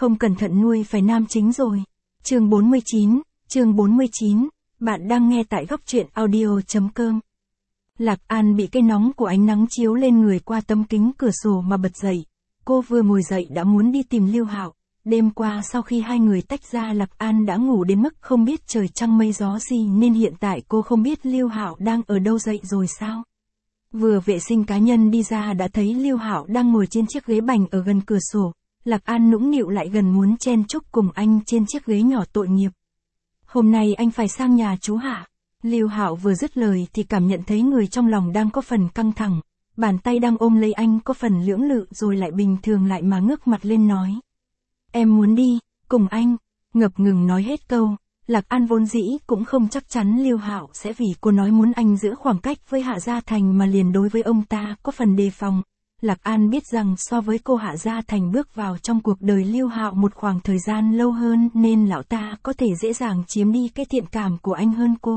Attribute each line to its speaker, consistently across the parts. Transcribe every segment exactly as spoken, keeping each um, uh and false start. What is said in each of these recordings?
Speaker 1: không cẩn thận nuôi phải nam chính rồi. Chương bốn mươi chín, chương bốn mươi chín, bạn đang nghe tại góc truyện audio chấm com. Lạc An bị cái nóng của ánh nắng chiếu lên người qua tấm kính cửa sổ mà bật dậy. Cô vừa ngồi dậy đã muốn đi tìm Lưu Hạo. Đêm qua sau khi hai người tách ra, Lạc An đã ngủ đến mức không biết trời trăng mây gió gì, nên hiện tại cô không biết Lưu Hạo đang ở đâu. Dậy rồi sao? Vừa vệ sinh cá nhân đi ra đã thấy Lưu Hạo đang ngồi trên chiếc ghế bành ở gần cửa sổ. Lạc An nũng nịu lại gần muốn chen chúc cùng anh trên chiếc ghế nhỏ tội nghiệp. Hôm nay anh phải sang nhà chú hả? Lưu Hạo vừa dứt lời thì cảm nhận thấy người trong lòng đang có phần căng thẳng. Bàn tay đang ôm lấy anh có phần lưỡng lự rồi lại bình thường lại mà ngước mặt lên nói. Em muốn đi, cùng anh. Ngập ngừng nói hết câu. Lạc An vốn dĩ cũng không chắc chắn Lưu Hạo sẽ vì cô nói muốn anh giữ khoảng cách với Hạ Gia Thành mà liền đối với ông ta có phần đề phòng. Lạc An biết rằng so với cô, Hạ Gia Thành bước vào trong cuộc đời Lưu Hạo một khoảng thời gian lâu hơn nên lão ta có thể dễ dàng chiếm đi cái thiện cảm của anh hơn cô.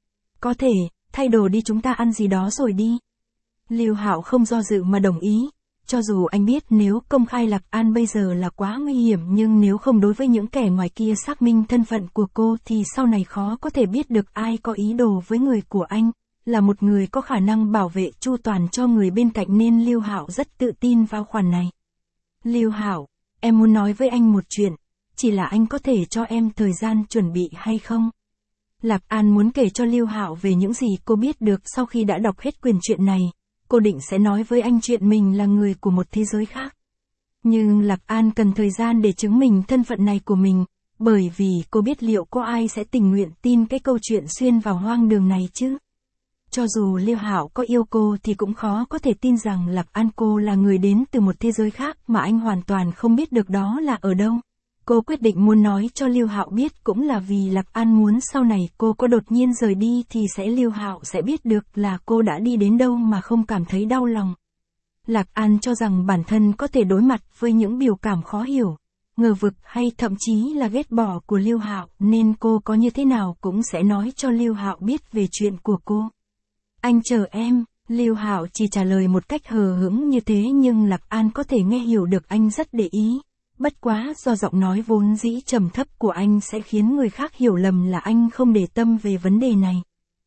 Speaker 1: Có thể, thay đồ đi, chúng ta ăn gì đó rồi đi. Lưu Hạo không do dự mà đồng ý. Cho dù anh biết nếu công khai Lạc An bây giờ là quá nguy hiểm, nhưng nếu không đối với những kẻ ngoài kia xác minh thân phận của cô thì sau này khó có thể biết được ai có ý đồ với người của anh. Là một người có khả năng bảo vệ chu toàn cho người bên cạnh nên Lưu Hạo rất tự tin vào khoản này. Lưu Hạo, em muốn nói với anh một chuyện, chỉ là anh có thể cho em thời gian chuẩn bị hay không? Lạc An muốn kể cho Lưu Hạo về những gì cô biết được sau khi đã đọc hết quyển truyện này. Cô định sẽ nói với anh chuyện mình là người của một thế giới khác. Nhưng Lạc An cần thời gian để chứng minh thân phận này của mình, bởi vì cô biết liệu có ai sẽ tình nguyện tin cái câu chuyện xuyên vào hoang đường này chứ. Cho dù Lưu Hạo có yêu cô thì cũng khó có thể tin rằng Lạc An cô là người đến từ một thế giới khác mà anh hoàn toàn không biết được đó là ở đâu. Cô quyết định muốn nói cho Lưu Hạo biết cũng là vì Lạc An muốn sau này cô có đột nhiên rời đi thì sẽ Lưu Hạo sẽ biết được là cô đã đi đến đâu mà không cảm thấy đau lòng. Lạc An cho rằng bản thân có thể đối mặt với những biểu cảm khó hiểu, ngờ vực hay thậm chí là ghét bỏ của Lưu Hạo nên cô có như thế nào cũng sẽ nói cho Lưu Hạo biết về chuyện của cô. Anh chờ em, Lưu Hạo chỉ trả lời một cách hờ hững như thế nhưng Lạc An có thể nghe hiểu được anh rất để ý. Bất quá do giọng nói vốn dĩ trầm thấp của anh sẽ khiến người khác hiểu lầm là anh không để tâm về vấn đề này.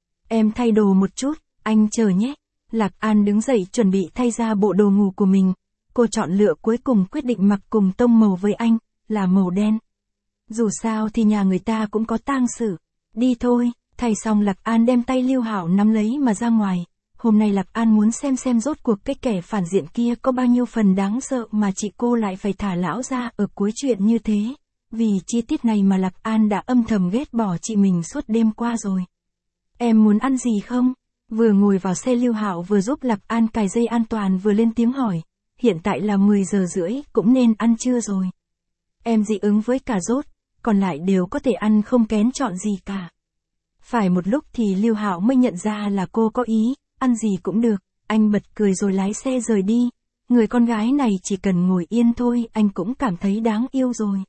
Speaker 1: Em thay đồ một chút, anh chờ nhé. Lạc An đứng dậy chuẩn bị thay ra bộ đồ ngủ của mình. Cô chọn lựa cuối cùng quyết định mặc cùng tông màu với anh, là màu đen. Dù sao thì nhà người ta cũng có tang sự. Đi thôi, thay xong Lạc An đem tay Lưu Hạo nắm lấy mà ra ngoài. Hôm nay Lạc An muốn xem xem rốt cuộc cái kẻ phản diện kia có bao nhiêu phần đáng sợ mà chị cô lại phải thả lão ra ở cuối chuyện như thế. Vì chi tiết này mà Lạc An đã âm thầm ghét bỏ chị mình suốt đêm qua rồi. Em muốn ăn gì không? Vừa ngồi vào xe Lưu Hạo vừa giúp Lạc An cài dây an toàn vừa lên tiếng hỏi. Hiện tại là mười giờ rưỡi, cũng nên ăn trưa rồi. Em dị ứng với cà rốt, còn lại đều có thể ăn không kén chọn gì cả. Phải một lúc thì Lưu Hạo mới nhận ra là cô có ý. Ăn gì cũng được, anh bật cười rồi lái xe rời đi. Người con gái này chỉ cần ngồi yên thôi, anh cũng cảm thấy đáng yêu rồi.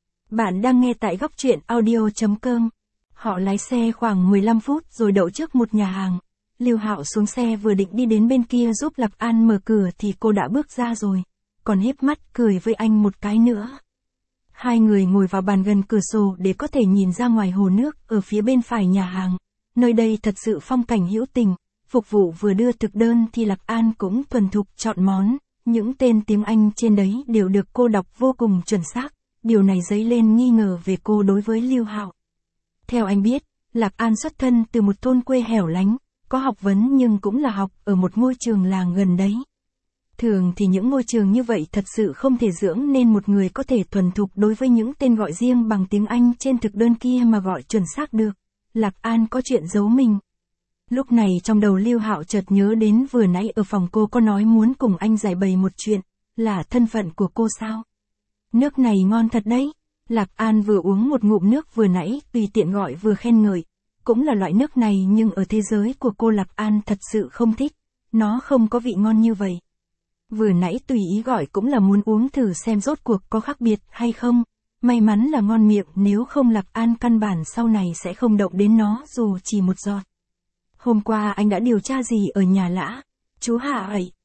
Speaker 1: Bạn đang nghe tại góc truyện audio chấm com. Họ lái xe khoảng mười lăm phút rồi đậu trước một nhà hàng. Lưu Hạo xuống xe vừa định đi đến bên kia giúp Lạc An mở cửa thì cô đã bước ra rồi. Còn híp mắt cười với anh một cái nữa. Hai người ngồi vào bàn gần cửa sổ để có thể nhìn ra ngoài hồ nước ở phía bên phải nhà hàng. Nơi đây thật sự phong cảnh hữu tình. Phục vụ vừa đưa thực đơn thì Lạc An cũng thuần thục chọn món, những tên tiếng Anh trên đấy đều được cô đọc vô cùng chuẩn xác, điều này dấy lên nghi ngờ về cô đối với Lưu Hạo. Theo anh biết, Lạc An xuất thân từ một thôn quê hẻo lánh, có học vấn nhưng cũng là học ở một ngôi trường làng gần đấy. Thường thì những ngôi trường như vậy thật sự không thể dưỡng nên một người có thể thuần thục đối với những tên gọi riêng bằng tiếng Anh trên thực đơn kia mà gọi chuẩn xác được. Lạc An có chuyện giấu mình. Lúc này trong đầu Lưu Hạo chợt nhớ đến vừa nãy ở phòng cô có nói muốn cùng anh giải bày một chuyện, là thân phận của cô sao? Nước này ngon thật đấy. Lạc An vừa uống một ngụm nước vừa nãy tùy tiện gọi vừa khen ngợi. Cũng là loại nước này nhưng ở thế giới của cô Lạc An thật sự không thích. Nó không có vị ngon như vậy. Vừa nãy tùy ý gọi cũng là muốn uống thử xem rốt cuộc có khác biệt hay không. May mắn là ngon miệng, nếu không Lạc An căn bản sau này sẽ không động đến nó dù chỉ một giọt. Hôm qua anh đã điều tra gì ở nhà Lã? Chú Hạ ấy,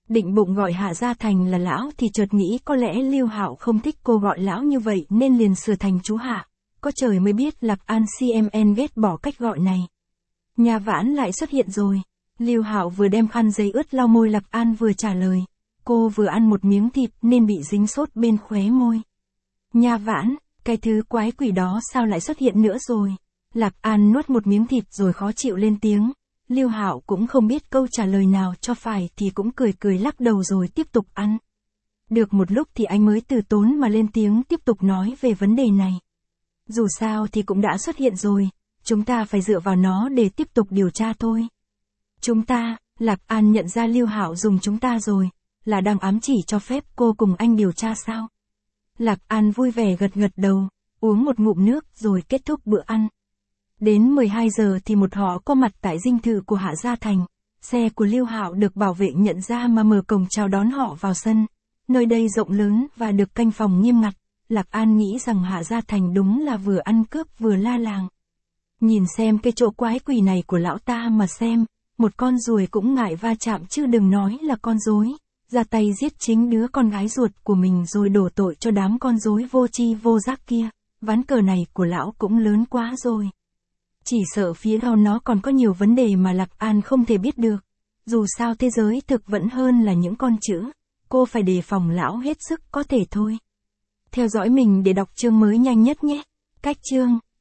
Speaker 1: Định bụng gọi Hạ Gia Thành là lão thì chợt nghĩ có lẽ Lưu Hạo không thích cô gọi lão như vậy nên liền sửa thành chú Hạ. Có trời mới biết Lạc An xê em en ghét bỏ cách gọi này. Nhà Vãn lại xuất hiện rồi. Lưu Hạo vừa đem khăn giấy ướt lau môi, Lạc An vừa trả lời. Cô vừa ăn một miếng thịt nên bị dính sốt bên khóe môi. Nhà Vãn, cái thứ quái quỷ đó sao lại xuất hiện nữa rồi? Lạc An nuốt một miếng thịt rồi khó chịu lên tiếng. Lưu Hạo cũng không biết câu trả lời nào cho phải thì cũng cười cười lắc đầu rồi tiếp tục ăn. Được một lúc thì anh mới từ tốn mà lên tiếng tiếp tục nói về vấn đề này. Dù sao thì cũng đã xuất hiện rồi, chúng ta phải dựa vào nó để tiếp tục điều tra thôi. Chúng ta, Lạc An nhận ra Lưu Hạo dùng chúng ta rồi, là đang ám chỉ cho phép cô cùng anh điều tra sao? Lạc An vui vẻ gật gật đầu, uống một ngụm nước rồi kết thúc bữa ăn. Đến mười hai giờ thì một họ có mặt tại dinh thự của Hạ Gia Thành. Xe của Lưu Hạo được bảo vệ nhận ra mà mở cổng chào đón họ vào sân. Nơi đây rộng lớn và được canh phòng nghiêm ngặt. Lạc An nghĩ rằng Hạ Gia Thành đúng là vừa ăn cướp vừa la làng. Nhìn xem cái chỗ quái quỷ này của lão ta mà xem, một con ruồi cũng ngại va chạm chứ đừng nói là con rối. Ra tay giết chính đứa con gái ruột của mình rồi đổ tội cho đám con rối vô tri vô giác kia. Ván cờ này của lão cũng lớn quá rồi. Chỉ sợ phía sau nó còn có nhiều vấn đề mà Lạc An không thể biết được. Dù sao thế giới thực vẫn hơn là những con chữ. Cô phải đề phòng lão hết sức có thể thôi. Theo dõi mình để đọc chương mới nhanh nhất nhé. Cách chương